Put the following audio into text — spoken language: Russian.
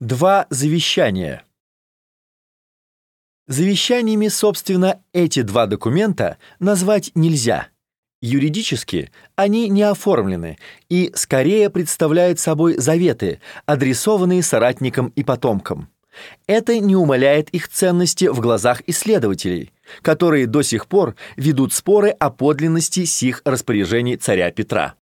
Два завещания. Завещаниями, собственно, эти два документа назвать нельзя. Юридически они не оформлены и скорее представляют собой заветы, адресованные соратникам и потомкам. Это не умаляет их ценности в глазах исследователей, которые до сих пор ведут споры о подлинности сих распоряжений царя Петра.